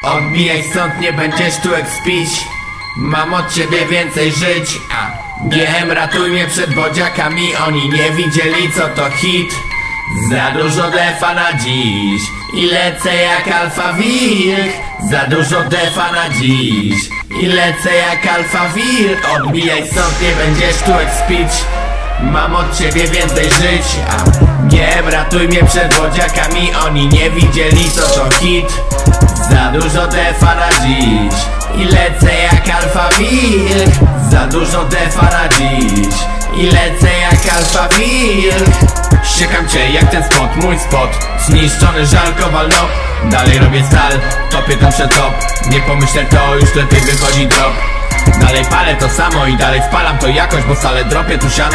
Odbijaj stąd, nie będziesz tu ekspić. Mam od ciebie więcej żyć. GM ratuj mnie przed bodziakami. Oni nie widzieli co to hit. Za dużo defa na dziś i lecę jak alfa wilk. Za dużo defa na dziś i lecę jak alfa wilk. Odbijaj stąd, nie będziesz tu ekspić. Mam od ciebie więcej żyć. GM ratuj mnie przed bodziakami. Oni nie widzieli co to hit. Za dużo defa na dziś i lecę jak alfa wilk. Za dużo defa na dziś i lecę jak alfa wilk. Siekam cię jak ten spot, mój spot. Zniszczony żal kowal, no. Dalej robię stal, topię tam przed top. Nie pomyślę to, już lepiej wychodzi drop. Dalej palę to samo i dalej wpalam to jakoś, bo stale dropię tu siano.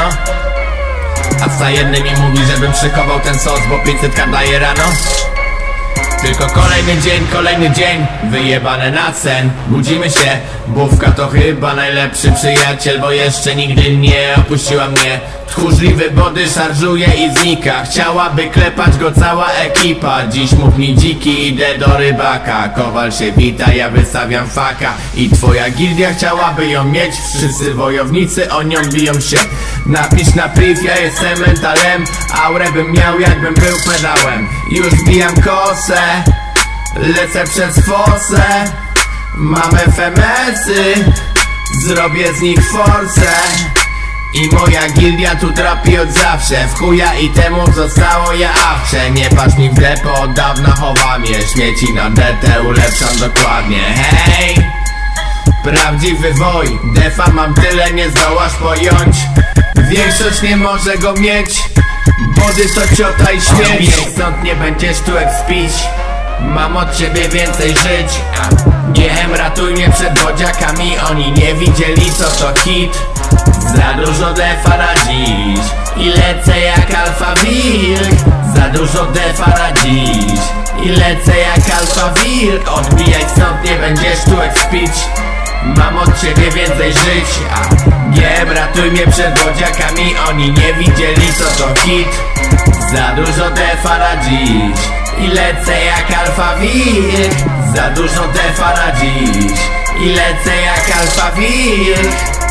A za jednym mi mówi, żebym szykował ten sos, bo 500 daje rano. Tylko kolejny dzień, wyjebane na sen. Budzimy się, Bówka to chyba najlepszy przyjaciel, bo jeszcze nigdy nie opuściła mnie. Tchórzliwy body szarżuje i znika. Chciałaby klepać go cała ekipa. Dziś mów mi dziki, idę do rybaka. Kowal się wita, ja wystawiam faka. I twoja gildia chciałaby ją mieć. Wszyscy wojownicy o nią biją się. Napisz na priv, ja jestem mentalem. Aurę bym miał jakbym był pedałem. Już bijam kosę, lecę przez fosę. Mam FMS-y, zrobię z nich forsę. I moja gildia tu trapi od zawsze. W chuja i temu zostało ja awcze. Nie patrz mi w depo, od dawna chowam je. Śmieci na detę ulepszam dokładnie. Hej! Prawdziwy woj, defa mam tyle, nie zdołasz pojąć. Większość nie może go mieć. Body to ciota i śmierć. Odbijaj stąd, nie będziesz tu ekspić. Mam od ciebie więcej żyć. GM ratuj mnie przed bodziakami. Oni nie widzieli co to hit. Za dużo defa na dziś i lecę jak alfa wilk. Za dużo defa na dziś i lecę jak alfa wilk. Odbijaj stąd, nie będziesz tu ekspić. Mam od ciebie więcej żyć. GM ratuj mnie przed bodziakami. Oni nie widzieli co to hit. Za dużo defa na dziś i lecę jak alfa wilk. Za dużo defa na dziś i lecę jak alfa wilk.